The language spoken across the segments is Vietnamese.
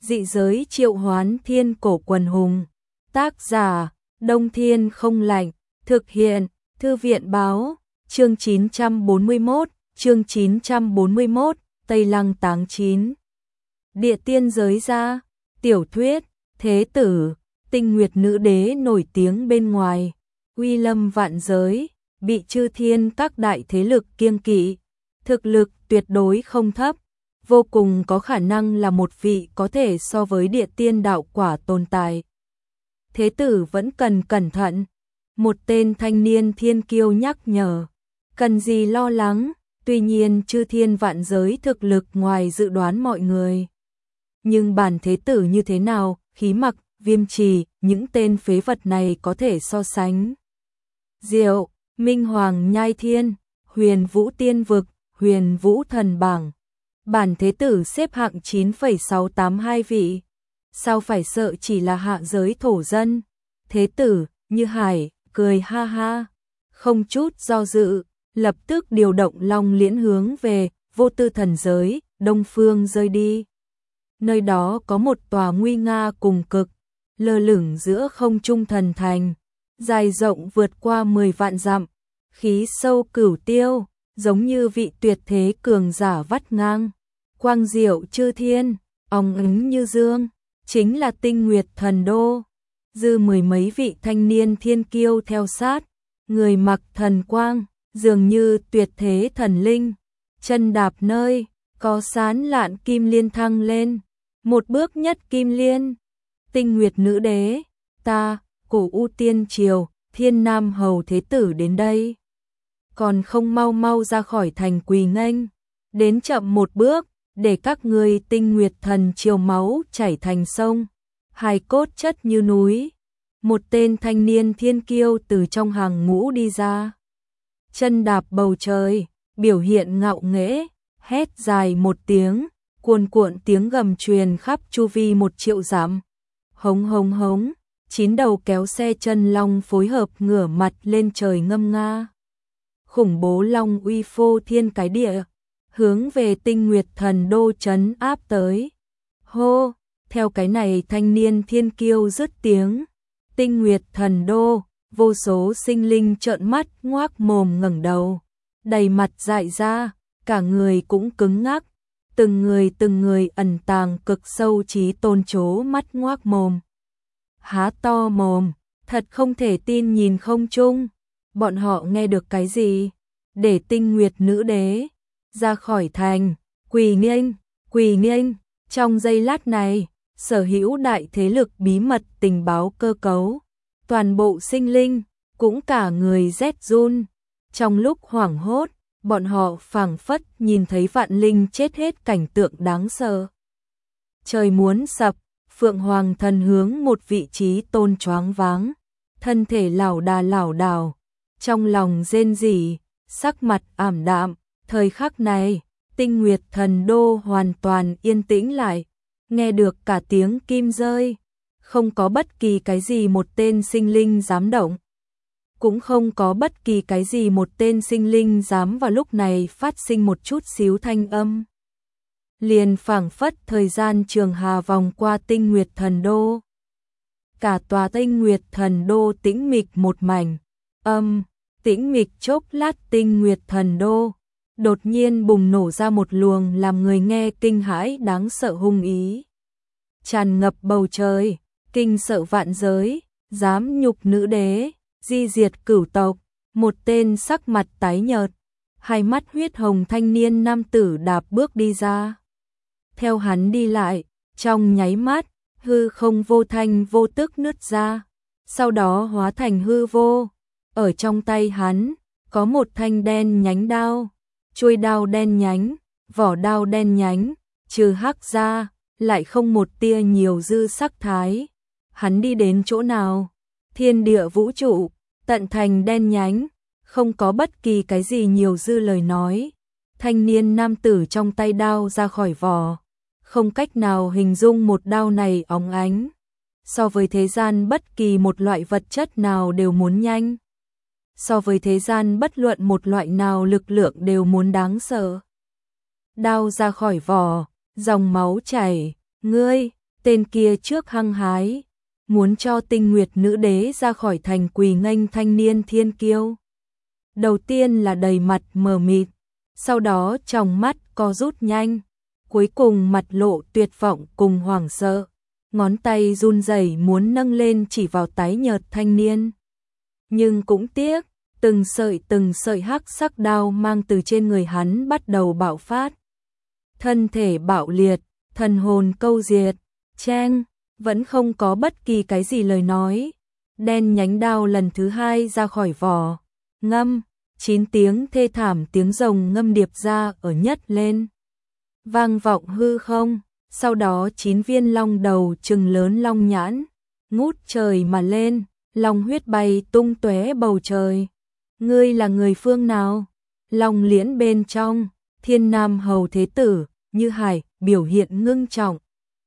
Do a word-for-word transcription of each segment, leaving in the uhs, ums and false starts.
Dị giới triệu hoán thiên cổ quần hùng. Tác giả, Đông Thiên Không Lạnh. Thực hiện, Thư viện Báo. Chương chín trăm bốn mươi mốt, chương chín trăm bốn mươi mốt, Tây Lăng táng chín. Địa tiên giới ra, tiểu thuyết, thế tử, tinh nguyệt nữ đế nổi tiếng bên ngoài, uy lâm vạn giới, bị chư thiên các đại thế lực kiêng kỵ, thực lực tuyệt đối không thấp, vô cùng có khả năng là một vị có thể so với địa tiên đạo quả tồn tại. Thế tử vẫn cần cẩn thận. Một tên thanh niên thiên kiêu nhắc nhở, cần gì lo lắng, tuy nhiên chư thiên vạn giới thực lực ngoài dự đoán mọi người. Nhưng bản thế tử như thế nào, khí mặc, viêm trì, những tên phế vật này có thể so sánh. Diệu, Minh Hoàng Nhai Thiên, Huyền Vũ Tiên Vực, Huyền Vũ Thần Bảng. Bản thế tử xếp hạng chín phẩy sáu tám hai vị. Sao phải sợ chỉ là hạ giới thổ dân. Thế tử, Như Hải, cười ha ha, không chút do dự, lập tức điều động Long Liễn hướng về Vô Tư Thần giới, đông phương rơi đi. Nơi đó có một tòa nguy nga cùng cực, lơ lửng giữa không trung thần thành, dài rộng vượt qua mười vạn dặm, khí sâu cửu tiêu, giống như vị tuyệt thế cường giả vắt ngang, quang diệu chư thiên, óng ánh như dương, chính là Tinh Nguyệt Thần Đô. Dư mười mấy vị thanh niên thiên kiêu theo sát, người mặc thần quang, dường như tuyệt thế thần linh, chân đạp nơi có sán lạn kim liên thăng lên, một bước nhất kim liên. Tinh Nguyệt nữ đế, ta, Cổ U Tiên Triều, Thiên Nam hầu thế tử đến đây, còn không mau mau ra khỏi thành quỳ nghênh, đến chậm một bước, để các ngươi Tinh Nguyệt thần triều máu chảy thành sông, hài cốt chất như núi. Một tên thanh niên thiên kiêu từ trong hàng ngũ đi ra, chân đạp bầu trời, biểu hiện ngạo nghễ, hét dài một tiếng, cuồn cuộn tiếng gầm truyền khắp chu vi một triệu dặm. Hống hống hống, chín đầu kéo xe chân long phối hợp ngửa mặt lên trời ngâm nga. Khủng bố long uy phô thiên cái địa, hướng về Tinh Nguyệt Thần Đô trấn áp tới. Hô, theo cái này thanh niên thiên kiêu dứt tiếng, Tinh Nguyệt Thần Đô, vô số sinh linh trợn mắt ngoác mồm ngẩng đầu, đầy mặt dại ra, cả người cũng cứng ngắc, từng người từng người ẩn tàng cực sâu trí tôn chố mắt ngoác mồm. Há to mồm, thật không thể tin nhìn không chung, bọn họ nghe được cái gì? Để Tinh Nguyệt nữ đế ra khỏi thành, quỳ nghênh, quỳ nghênh. Trong giây lát này, sở hữu đại thế lực bí mật tình báo cơ cấu, toàn bộ sinh linh, cũng cả người rét run. Trong lúc hoảng hốt, bọn họ phảng phất nhìn thấy vạn linh chết hết cảnh tượng đáng sợ. Trời muốn sập, Phượng Hoàng thần hướng một vị trí tôn choáng váng, thân thể lảo đà lảo đảo, trong lòng rên rỉ, sắc mặt ảm đạm. Thời khắc này, Tinh Nguyệt Thần Đô hoàn toàn yên tĩnh lại, nghe được cả tiếng kim rơi, không có bất kỳ cái gì một tên sinh linh dám động, cũng không có bất kỳ cái gì một tên sinh linh dám vào lúc này phát sinh một chút xíu thanh âm. Liền phảng phất thời gian trường hà vòng qua Tinh Nguyệt Thần Đô. Cả tòa Tinh Nguyệt Thần Đô tĩnh mịch một mảnh, âm, tĩnh mịch chốc lát Tinh Nguyệt Thần Đô đột nhiên bùng nổ ra một luồng làm người nghe kinh hãi đáng sợ hung ý. Tràn ngập bầu trời, kinh sợ vạn giới, dám nhục nữ đế, di diệt cửu tộc, một tên sắc mặt tái nhợt, hai mắt huyết hồng thanh niên nam tử đạp bước đi ra. Theo hắn đi lại, trong nháy mắt, hư không vô thanh vô tức nứt ra, sau đó hóa thành hư vô. Ở trong tay hắn, có một thanh đen nhánh đao, chuôi đao đen nhánh, vỏ đao đen nhánh, trừ hắc ra, lại không một tia nhiều dư sắc thái. Hắn đi đến chỗ nào, thiên địa vũ trụ, tận thành đen nhánh, không có bất kỳ cái gì nhiều dư lời nói. Thanh niên nam tử trong tay đao ra khỏi vỏ, không cách nào hình dung một đao này óng ánh, so với thế gian bất kỳ một loại vật chất nào đều muốn nhanh, so với thế gian bất luận một loại nào lực lượng đều muốn đáng sợ. Đao ra khỏi vỏ, dòng máu chảy, ngươi, Tên kia trước hăng hái, muốn cho Tinh Nguyệt nữ đế ra khỏi thành quỳ nghênh thanh niên thiên kiêu. Đầu tiên là đầy mặt mờ mịt, sau đó trong mắt co rút nhanh, cuối cùng mặt lộ tuyệt vọng cùng hoảng sợ, ngón tay run rẩy muốn nâng lên chỉ vào tái nhợt thanh niên. Nhưng cũng tiếc, từng sợi từng sợi hắc sắc đao mang từ trên người hắn bắt đầu bạo phát. Thân thể bạo liệt, thần hồn câu diệt, cheng, vẫn không có bất kỳ cái gì lời nói. Đen nhánh đao lần thứ hai ra khỏi vỏ, ngâm, chín tiếng thê thảm tiếng rồng ngâm điệp ra ở nhất lên. Vang vọng hư không, sau đó chín viên long đầu trừng lớn long nhãn, ngút trời mà lên, long huyết bay tung tóe bầu trời. Ngươi là người phương nào? Long liễn bên trong, Thiên Nam Hầu Thế Tử, Như Hải, biểu hiện ngưng trọng.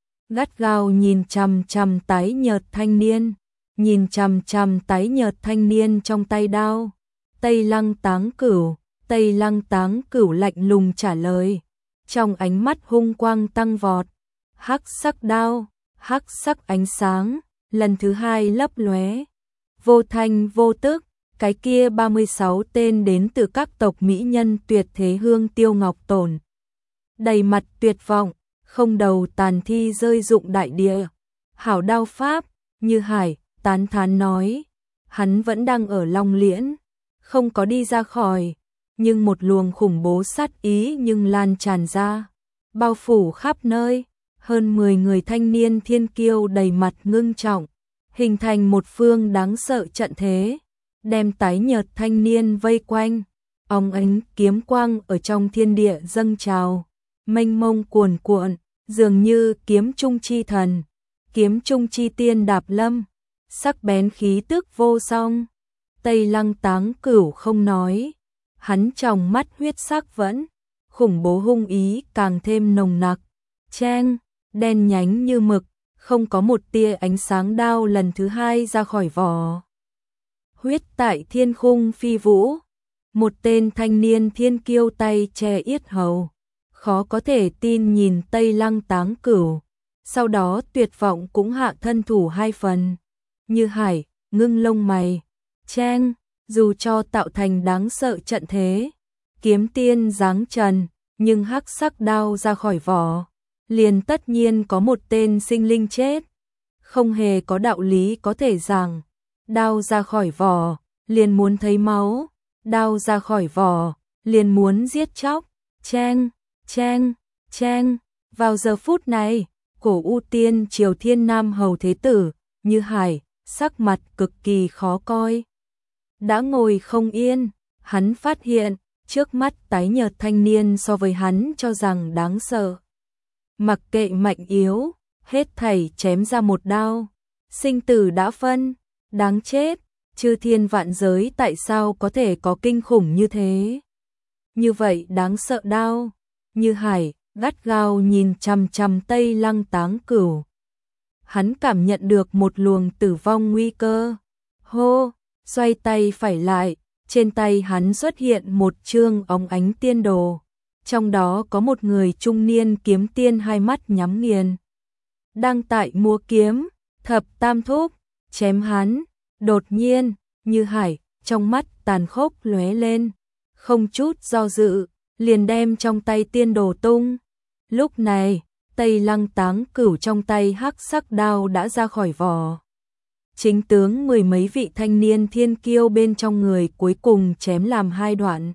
Gắt gao nhìn chằm chằm tái nhợt thanh niên, nhìn chằm chằm tái nhợt thanh niên trong tay đao. Tây Lăng Táng Cửu, Tây Lăng Táng Cửu lạnh lùng trả lời, trong ánh mắt hung quang tăng vọt. Hắc sắc đao, hắc sắc ánh sáng, lần thứ hai lấp lóe. Vô thanh vô tức, cái kia ba mươi sáu tên đến từ các tộc mỹ nhân tuyệt thế Hương Tiêu Ngọc Tổn. Đầy mặt tuyệt vọng, không đầu tàn thi rơi rụng đại địa. Hảo đao pháp, Như Hải, tán thán nói, hắn vẫn đang ở Long Liễn, không có đi ra khỏi, nhưng một luồng khủng bố sát ý nhưng lan tràn ra, bao phủ khắp nơi. Hơn mười người thanh niên thiên kiêu đầy mặt ngưng trọng, hình thành một phương đáng sợ trận thế, đem tái nhợt thanh niên vây quanh. Óng ánh kiếm quang ở trong thiên địa dâng trào, mênh mông cuồn cuộn, dường như kiếm trung chi thần, kiếm trung chi tiên đạp lâm, sắc bén khí tức vô song. Tây Lăng Táng Cửu không nói, hắn trong mắt huyết sắc vẫn, khủng bố hung ý càng thêm nồng nặc. Cheng, đen nhánh như mực, không có một tia ánh sáng đao lần thứ hai ra khỏi vỏ. Huyết tại thiên khung phi vũ, một tên thanh niên thiên kiêu tay che yết hầu, khó có thể tin nhìn Tây Lăng Táng Cửu, sau đó tuyệt vọng cũng hạ thân thủ hai phần. Như Hải, ngưng lông mày, cheng, dù cho tạo thành đáng sợ trận thế, kiếm tiên giáng trần, nhưng hắc sắc đao ra khỏi vỏ, liền tất nhiên có một tên sinh linh chết. Không hề có đạo lý có thể rằng, đao ra khỏi vỏ, liền muốn thấy máu, đao ra khỏi vỏ, liền muốn giết chóc. Cheng, cheng, cheng, vào giờ phút này, cổ U Tiên Triều Thiên Nam Hầu Thế Tử, Như Hải, sắc mặt cực kỳ khó coi. Đã ngồi không yên, hắn phát hiện, trước mắt tái nhợt thanh niên so với hắn cho rằng đáng sợ. Mặc kệ mạnh yếu, hết thảy chém ra một đao, sinh tử đã phân, đáng chết, chư thiên vạn giới tại sao có thể có kinh khủng như thế. Như vậy đáng sợ đao, Như Hải, gắt gao nhìn chằm chằm Tây Lăng Táng Cửu. Hắn cảm nhận được một luồng tử vong nguy cơ. Hô, xoay tay phải lại, trên tay hắn xuất hiện một chương óng ánh tiên đồ. Trong đó có một người trung niên kiếm tiên hai mắt nhắm nghiền, đang tại múa kiếm, thập tam thúc, chém hắn. Đột nhiên, Như Hải, trong mắt tàn khốc lóe lên, không chút do dự, liền đem trong tay tiên đồ tung. Lúc này, Tây Lăng Táng Cửu trong tay hắc sắc đao đã ra khỏi vỏ. Chính tướng mười mấy vị thanh niên thiên kiêu bên trong người cuối cùng chém làm hai đoạn.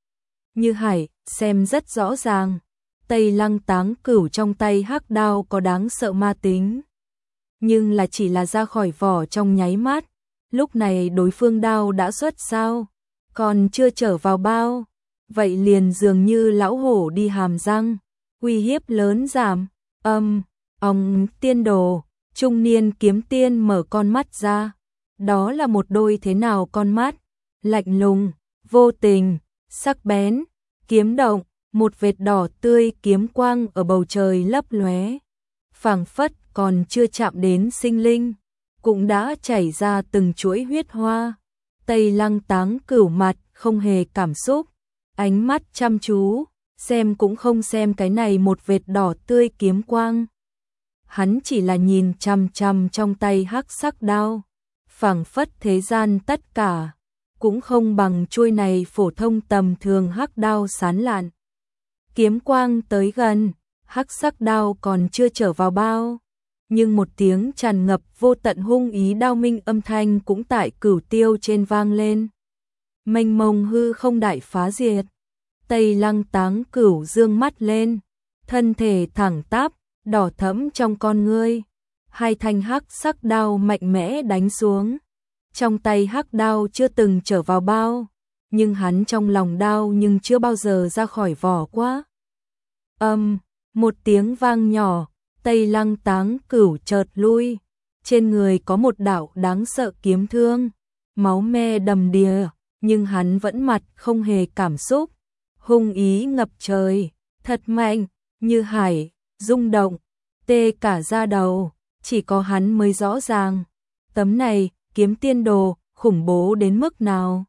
Như Hải, xem rất rõ ràng, Tây Lăng Táng Cửu trong tay hắc đao có đáng sợ ma tính. Nhưng là chỉ là ra khỏi vỏ trong nháy mắt, lúc này đối phương đao đã xuất sao, còn chưa trở vào bao, vậy liền dường như lão hổ đi hàm răng, uy hiếp lớn giảm. Âm, ông tiên đồ, trung niên kiếm tiên mở con mắt ra, đó là một đôi thế nào con mắt, lạnh lùng, vô tình, sắc bén, kiếm động, một vệt đỏ tươi kiếm quang ở bầu trời lấp lóe, phảng phất còn chưa chạm đến sinh linh, cũng đã chảy ra từng chuỗi huyết hoa. Tây Lăng Táng Cửu mặt không hề cảm xúc, ánh mắt chăm chú, xem cũng không xem cái này một vệt đỏ tươi kiếm quang. hắn chỉ là nhìn chằm chằm trong tay hắc sắc đao, phảng phất thế gian tất cả cũng không bằng chuôi này phổ thông tầm thường hắc đao sán lạn. Kiếm quang tới gần, hắc sắc đao còn chưa trở vào bao, nhưng một tiếng tràn ngập vô tận hung ý đao minh âm thanh cũng tại cửu tiêu trên vang lên. Mênh mông hư không đại phá diệt. Tây Lăng Táng Cửu dương mắt lên, thân thể thẳng tắp, đỏ thẫm trong con ngươi, hai thanh hắc sắc đao mạnh mẽ đánh xuống. Trong tay hắc đao chưa từng trở vào bao, nhưng hắn trong lòng đao nhưng chưa bao giờ ra khỏi vỏ quá. Âm, một tiếng vang nhỏ, Tây Lăng Táng Cửu chợt lui, trên người có một đạo đáng sợ kiếm thương, máu me đầm đìa, nhưng hắn vẫn mặt không hề cảm xúc, hung ý ngập trời, thật mạnh, như hải, rung động, tê cả da đầu, chỉ có hắn mới rõ ràng. Tấm này, kiếm tiên đồ, khủng bố đến mức nào.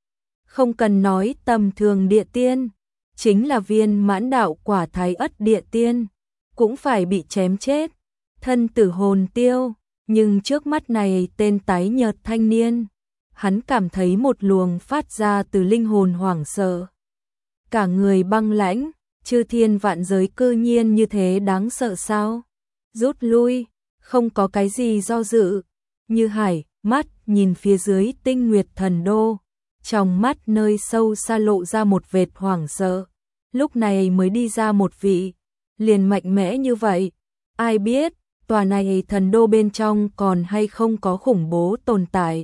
Không cần nói tầm thường địa tiên, chính là viên mãn đạo quả thái ất địa tiên, cũng phải bị chém chết, thân tử hồn tiêu, nhưng trước mắt này tên tái nhợt thanh niên, hắn cảm thấy một luồng phát ra từ linh hồn hoảng sợ. Cả người băng lãnh, chư thiên vạn giới cư nhiên như thế đáng sợ sao? Rút lui, không có cái gì do dự, như hải, mắt nhìn phía dưới Tinh Nguyệt Thần Đô, trong mắt nơi sâu xa lộ ra một vệt hoảng sợ. Lúc này mới đi ra một vị, liền mạnh mẽ như vậy, ai biết, tòa này thần đô bên trong còn hay không có khủng bố tồn tại.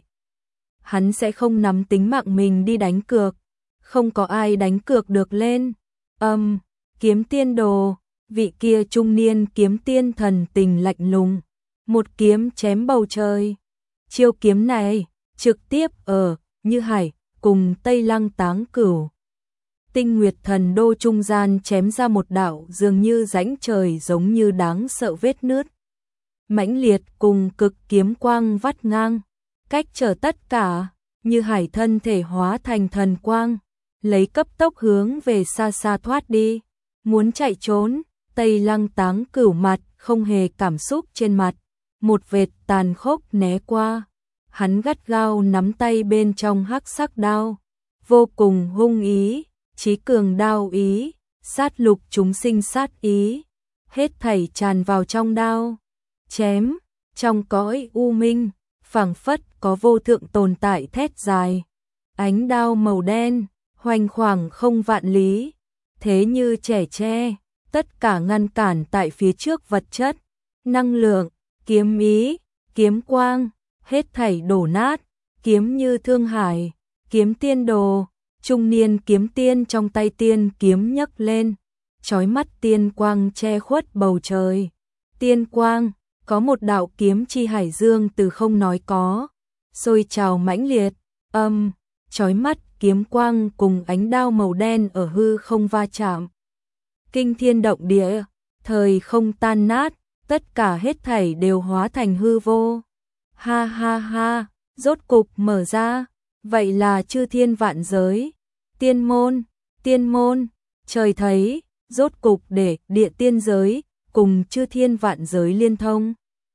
Hắn sẽ không nắm tính mạng mình đi đánh cược, không có ai đánh cược được lên. Âm, um, kiếm tiên đồ, vị kia trung niên kiếm tiên thần tình lạnh lùng, một kiếm chém bầu trời. Chiêu kiếm này, trực tiếp ở, như hải, cùng Tây Lăng Táng Cửu. Tinh Nguyệt Thần Đô trung gian chém ra một đạo dường như rãnh trời giống như đáng sợ vết nứt. Mãnh liệt cùng cực kiếm quang vắt ngang, cách trở tất cả, như hải thân thể hóa thành thần quang, lấy cấp tốc hướng về xa xa thoát đi. Muốn chạy trốn, Tây Lăng Táng Cửu mặt không hề cảm xúc trên mặt, một vệt tàn khốc né qua. Hắn gắt gao nắm tay bên trong hắc sắc đao, vô cùng hung ý, chí cường đao ý, sát lục chúng sinh sát ý, hết thảy tràn vào trong đao. Chém, trong cõi u minh, phảng phất có vô thượng tồn tại thét dài. Ánh đao màu đen, hoành khoảng không vạn lý, thế như trẻ tre, tất cả ngăn cản tại phía trước vật chất, năng lượng, kiếm ý, kiếm quang, hết thảy đổ nát, kiếm như thương hải, kiếm tiên đồ, trung niên kiếm tiên trong tay tiên kiếm nhấc lên, chói mắt tiên quang che khuất bầu trời. Tiên quang, có một đạo kiếm chi hải dương từ không nói có, sôi trào mãnh liệt, âm, chói mắt kiếm quang cùng ánh đao màu đen ở hư không va chạm. Kinh thiên động địa, thời không tan nát, tất cả hết thảy đều hóa thành hư vô. Ha ha ha, rốt cục mở ra, vậy là chư thiên vạn giới, tiên môn, tiên môn, trời thấy, rốt cục để địa tiên giới cùng chư thiên vạn giới liên thông.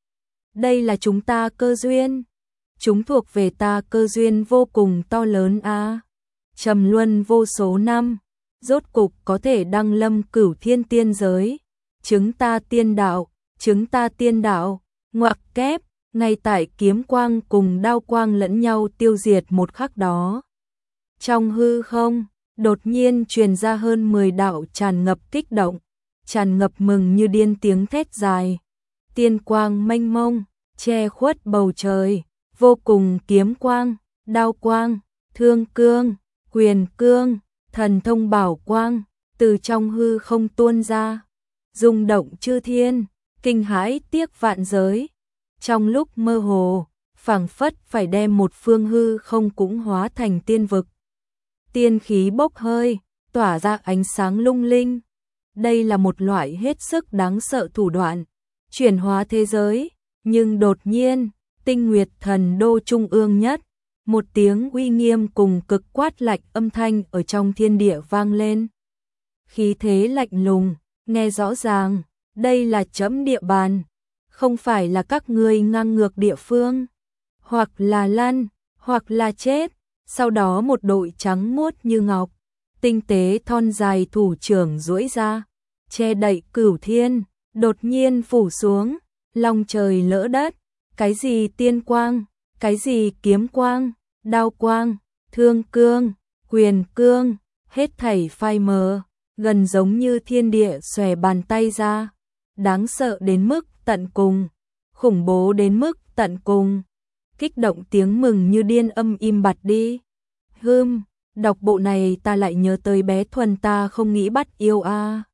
Đây là chúng ta cơ duyên, chúng thuộc về ta cơ duyên vô cùng to lớn a. À. Trầm luân vô số năm, rốt cục có thể đăng lâm cửu thiên tiên giới, chứng ta tiên đạo, chứng ta tiên đạo, ngoặc kép, ngay tại kiếm quang cùng đao quang lẫn nhau tiêu diệt một khắc đó. Trong hư không, đột nhiên truyền ra hơn mười đạo tràn ngập kích động, tràn ngập mừng như điên tiếng thét dài. Tiên quang mênh mông, che khuất bầu trời, vô cùng kiếm quang, đao quang, thương cương, quyền cương, thần thông bảo quang, từ trong hư không tuôn ra, rung động chư thiên, kinh hãi tiếc vạn giới. Trong lúc mơ hồ, phảng phất phải đem một phương hư không cũng hóa thành tiên vực. Tiên khí bốc hơi, tỏa ra ánh sáng lung linh. Đây là một loại hết sức đáng sợ thủ đoạn, chuyển hóa thế giới, nhưng đột nhiên, Tinh Nguyệt Thần Đô trung ương nhất, một tiếng uy nghiêm cùng cực quát lạnh âm thanh ở trong thiên địa vang lên. Khí thế lạnh lùng, nghe rõ ràng, đây là trẫm địa bàn, không phải là các ngươi ngang ngược địa phương, hoặc là lăn, hoặc là chết. Sau đó một đội trắng muốt như ngọc, tinh tế thon dài thủ trưởng duỗi ra, che đậy cửu thiên, đột nhiên phủ xuống, long trời lỡ đất, cái gì tiên quang, cái gì kiếm quang, đao quang, thương cương, quyền cương, hết thảy phai mờ, gần giống như thiên địa xòe bàn tay ra, đáng sợ đến mức tận cùng, khủng bố đến mức tận cùng. Kích động tiếng mừng như điên âm im bặt đi. Hừm, đọc bộ này ta lại nhớ tới bé Thuần ta không nghĩ bắt yêu a. À.